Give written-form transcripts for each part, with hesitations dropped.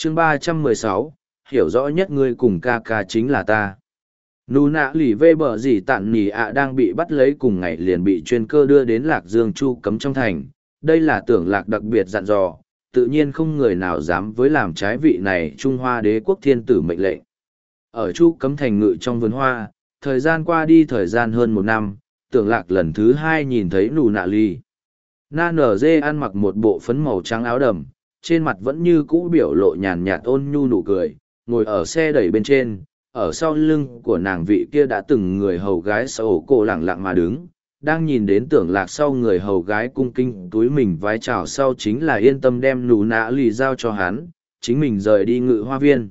chương 316, hiểu rõ nhất ngươi cùng ca ca chính là ta. Nụ nạ lì vê bờ gì tạn nỉ ạ đang bị bắt lấy cùng ngày liền bị chuyên cơ đưa đến Lạc Dương Chu cấm trong thành. Đây là Tưởng Lạc đặc biệt dặn dò, tự nhiên không người nào dám với làm trái vị này Trung Hoa đế quốc thiên tử mệnh lệnh. Ở Chu cấm thành ngự trong vườn hoa, thời gian qua đi thời gian hơn một năm, Tưởng Lạc lần thứ hai nhìn thấy nụ nạ lì. Na nở dê ăn mặc một bộ phấn màu trắng áo đầm, trên mặt vẫn như cũ biểu lộ nhàn nhạt ôn nhu nụ cười, ngồi ở xe đẩy bên trên, ở sau lưng của nàng vị kia đã từng người hầu gái sau cổ lẳng lặng mà đứng, đang nhìn đến Tưởng Lạc sau người hầu gái cung kinh túi mình vái chào sau chính là yên tâm đem nụ nạ lì giao cho hắn, chính mình rời đi ngự hoa viên.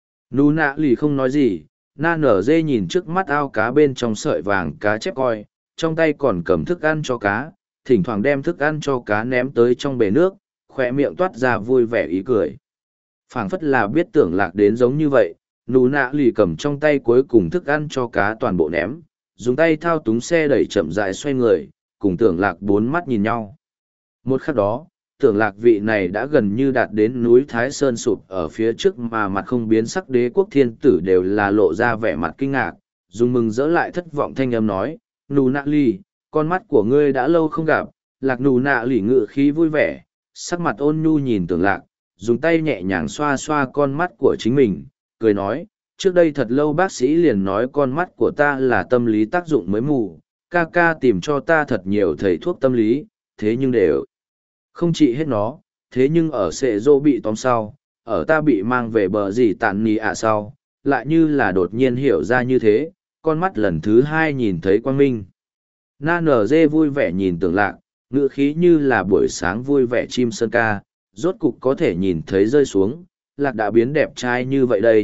Nụ nạ lì không nói gì, Na nở dê nhìn trước mắt ao cá bên trong sợi vàng cá chép coi, trong tay còn cầm thức ăn cho cá, thỉnh thoảng đem thức ăn cho cá ném tới trong bể nước, khỏe miệng toát ra vui vẻ ý cười. Phảng phất là biết Tưởng Lạc đến giống như vậy, nụ nạ lì cầm trong tay cuối cùng thức ăn cho cá toàn bộ ném, dùng tay thao túng xe đẩy chậm rãi xoay người, cùng Tưởng Lạc bốn mắt nhìn nhau. Một khắc đó, Tưởng Lạc vị này đã gần như đạt đến núi Thái Sơn sụp ở phía trước mà mặt không biến sắc đế quốc thiên tử đều là lộ ra vẻ mặt kinh ngạc, dùng mừng dỡ lại thất vọng thanh âm nói, nụ nạ lì, con mắt của ngươi đã lâu không gặp. Lạc nụ nạ lì ngự khí vui vẻ, sắc mặt ôn nhu nhìn Tưởng Lạc, dùng tay nhẹ nhàng xoa xoa con mắt của chính mình, cười nói, trước đây thật lâu bác sĩ liền nói con mắt của ta là tâm lý tác dụng mới mù, ca ca tìm cho ta thật nhiều thầy thuốc tâm lý, thế nhưng đều không trị hết nó, thế nhưng ở sệ dô bị tóm sau, ở ta bị mang về bờ gì tàn nì ạ sau, lại như là đột nhiên hiểu ra như thế, con mắt lần thứ hai nhìn thấy quang minh. Na nở dê vui vẻ nhìn Tưởng Lạc, ngữ khí như là buổi sáng vui vẻ chim sơn ca, rốt cục có thể nhìn thấy rơi xuống, Lạc đã biến đẹp trai như vậy đây.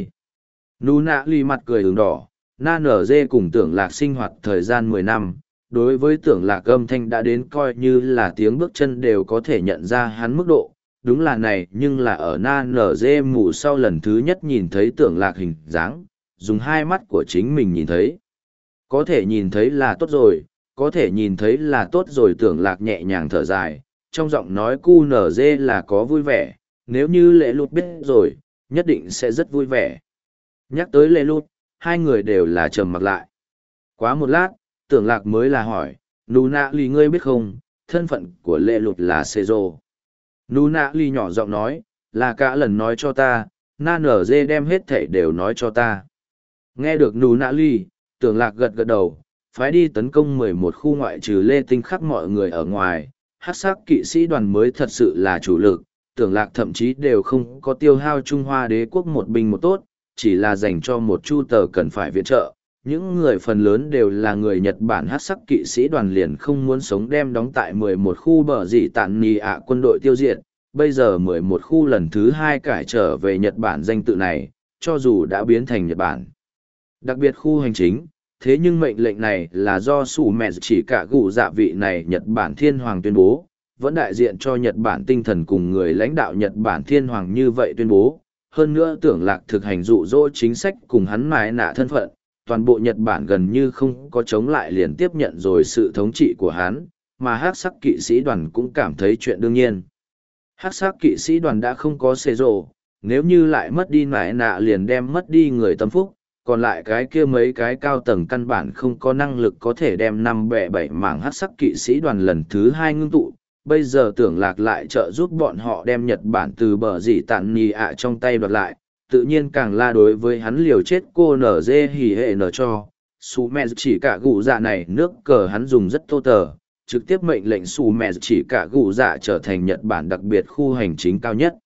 Nụ nạ lì mặt cười hướng đỏ, Na nở dê cùng Tưởng Lạc sinh hoạt thời gian 10 năm, đối với Tưởng Lạc âm thanh đã đến coi như là tiếng bước chân đều có thể nhận ra hắn mức độ, đúng là này nhưng là ở Na nở dê mù sau lần thứ nhất nhìn thấy Tưởng Lạc hình dáng, dùng hai mắt của chính mình nhìn thấy. Có thể nhìn thấy là tốt rồi, có thể nhìn thấy là tốt rồi. Tưởng Lạc nhẹ nhàng thở dài, trong giọng nói cu nở dê là có vui vẻ, nếu như lệ lụt biết rồi, nhất định sẽ rất vui vẻ. Nhắc tới lệ lụt, hai người đều là trầm mặc lại. Quá một lát, Tưởng Lạc mới là hỏi, nụ nạ lì ngươi biết không, thân phận của lệ lụt là xê rô. Nụ nạ lì nhỏ giọng nói, là cả lần nói cho ta, Na nở dê đem hết thảy đều nói cho ta. Nghe được nụ nạ lì, Tưởng Lạc gật gật đầu, phái đi tấn công 11 khu ngoại trừ Lê Tinh khắc mọi người ở ngoài, hắc sắc kỵ sĩ đoàn mới thật sự là chủ lực. Tưởng Lạc thậm chí đều không có tiêu hao Trung Hoa đế quốc một binh một tốt, chỉ là dành cho một chu tờ cần phải viện trợ. Những người phần lớn đều là người Nhật Bản hắc sắc kỵ sĩ đoàn liền không muốn sống đem đóng tại 11 khu bờ dị tạn nì ạ quân đội tiêu diệt. Bây giờ 11 khu lần thứ 2 cải trở về Nhật Bản danh tự này, cho dù đã biến thành Nhật Bản đặc biệt khu hành chính, thế nhưng mệnh lệnh này là do sủ mẹ chỉ cả gù dạ vị này Nhật Bản thiên hoàng tuyên bố, vẫn đại diện cho Nhật Bản tinh thần cùng người lãnh đạo Nhật Bản thiên hoàng như vậy tuyên bố. Hơn nữa Tưởng Lạc thực hành dụ dỗ chính sách cùng hắn mài nạ thân phận, toàn bộ Nhật Bản gần như không có chống lại liền tiếp nhận rồi sự thống trị của hắn, mà hắc sắc kỵ sĩ đoàn cũng cảm thấy chuyện đương nhiên. Hắc sắc kỵ sĩ đoàn đã không có xê rồ, nếu như lại mất đi mài nạ liền đem mất đi người tâm phúc, còn lại cái kia mấy cái cao tầng căn bản không có năng lực có thể đem 5-7 mảng hắc sắc kỵ sĩ đoàn lần thứ 2 ngưng tụ. Bây giờ Tưởng Lạc lại trợ giúp bọn họ đem Nhật Bản từ bờ dị tạn nì ạ trong tay đoạt lại, tự nhiên càng la đối với hắn liều chết cô nở dê hỉ hệ nở cho. Sú mẹ chỉ cả gù dạ này nước cờ hắn dùng rất tô tờ, trực tiếp mệnh lệnh Sú mẹ chỉ cả gù dạ trở thành Nhật Bản đặc biệt khu hành chính cao nhất.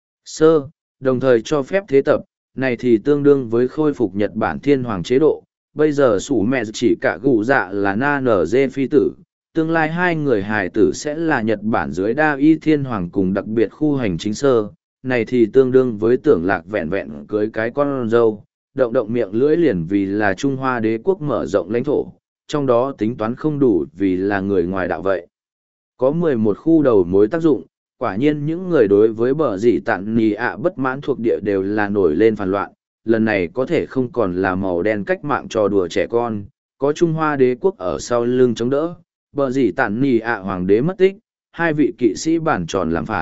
Đồng thời cho phép thế tập, này thì tương đương với khôi phục Nhật Bản thiên hoàng chế độ. Bây giờ Sú mẹ chỉ cả gù dạ là Na nở dê phi tử, tương lai hai người hài tử sẽ là Nhật Bản dưới đa y thiên hoàng cùng đặc biệt khu hành chính sơ, này thì tương đương với Tưởng Lạc vẹn vẹn cưới cái con dâu, động động miệng lưỡi liền vì là Trung Hoa đế quốc mở rộng lãnh thổ, trong đó tính toán không đủ vì là người ngoài đạo vậy. Có 11 khu đầu mối tác dụng, quả nhiên những người đối với bờ dị tạn nì ạ bất mãn thuộc địa đều là nổi lên phản loạn, lần này có thể không còn là màu đen cách mạng trò đùa trẻ con, có Trung Hoa đế quốc ở sau lưng chống đỡ. Bờ gì tản nì ạ hoàng đế mất tích, hai vị kỵ sĩ bản tròn làm phản,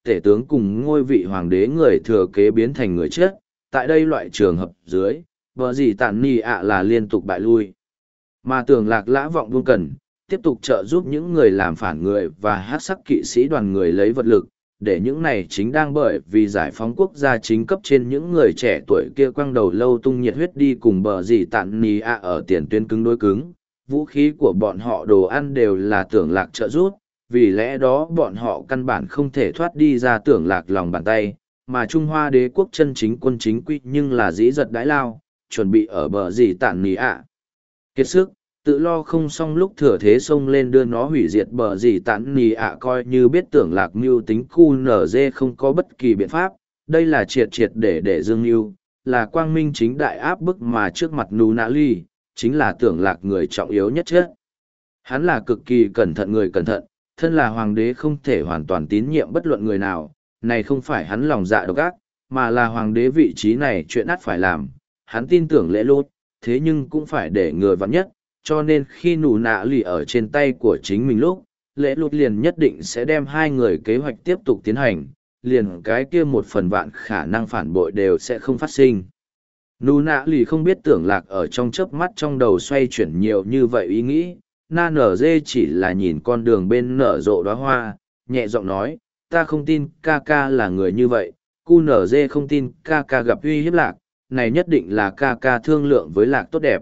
tể tướng cùng ngôi vị hoàng đế người thừa kế biến thành người chết. Tại đây loại trường hợp dưới, bờ gì tản nì ạ là liên tục bại lui. Mà tưởng lạc lã vọng buông cần, tiếp tục trợ giúp những người làm phản người và hát sắc kỵ sĩ đoàn người lấy vật lực, để những này chính đang bởi vì giải phóng quốc gia chính cấp trên những người trẻ tuổi kia quăng đầu lâu tung nhiệt huyết đi cùng bờ gì tản nì ạ ở tiền tuyến cứng đối cứng. Vũ khí của bọn họ đồ ăn đều là tưởng lạc trợ giúp, vì lẽ đó bọn họ căn bản không thể thoát đi ra tưởng lạc lòng bàn tay, mà Trung Hoa đế quốc chân chính quân chính quy nhưng là dĩ giật đãi lao, chuẩn bị ở bờ gì tản nì ạ. Kiệt sức, tự lo không xong lúc thừa thế xông lên đưa nó hủy diệt bờ gì tản nì ạ coi như biết tưởng lạc mưu tính cu nở dê không có bất kỳ biện pháp, đây là triệt triệt để dương mưu, là quang minh chính đại áp bức mà trước mặt nú nã ly, chính là tưởng lạc người trọng yếu nhất chứ. Hắn là cực kỳ cẩn thận người cẩn thận, thân là hoàng đế không thể hoàn toàn tín nhiệm bất luận người nào, này không phải hắn lòng dạ độc ác, mà là hoàng đế vị trí này chuyện ắt phải làm, hắn tin tưởng lễ lốt, thế nhưng cũng phải để người vắn nhất, cho nên khi nụ nạ lì ở trên tay của chính mình lúc, lễ lốt liền nhất định sẽ đem hai người kế hoạch tiếp tục tiến hành, liền cái kia một phần vạn khả năng phản bội đều sẽ không phát sinh. Nụ nạ lì không biết tưởng lạc ở trong chớp mắt trong đầu xoay chuyển nhiều như vậy ý nghĩ, na nở dê chỉ là nhìn con đường bên nở rộ đóa hoa, nhẹ giọng nói, ta không tin ca ca là người như vậy, cu nở dê không tin ca ca gặp uy hiếp lạc, này nhất định là ca ca thương lượng với lạc tốt đẹp.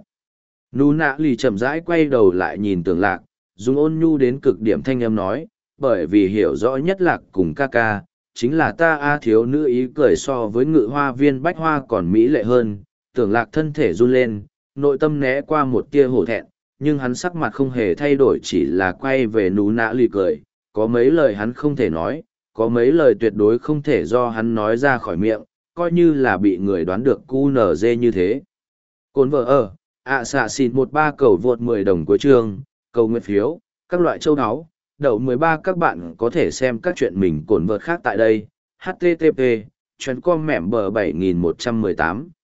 Nú nạ lì chậm rãi quay đầu lại nhìn tưởng lạc, dùng ôn nhu đến cực điểm thanh âm nói, bởi vì hiểu rõ nhất lạc cùng ca ca, chính là ta a thiếu nữ ý cười so với ngự hoa viên bách hoa còn mỹ lệ hơn, tưởng lạc thân thể run lên, nội tâm né qua một tia hổ thẹn, nhưng hắn sắc mặt không hề thay đổi chỉ là quay về nú nạ lì cười, có mấy lời hắn không thể nói, có mấy lời tuyệt đối không thể do hắn nói ra khỏi miệng, coi như là bị người đoán được cu nở dê như thế. Cồn vợ ở, xạ xịt 13 cầu vượt 10 đồng cuối chương, cầu nguyện phiếu, các loại châu áo, đậu 13 các bạn có thể xem các chuyện mình cồn vợt khác tại đây, http, chuyến com mẻm bờ 7118.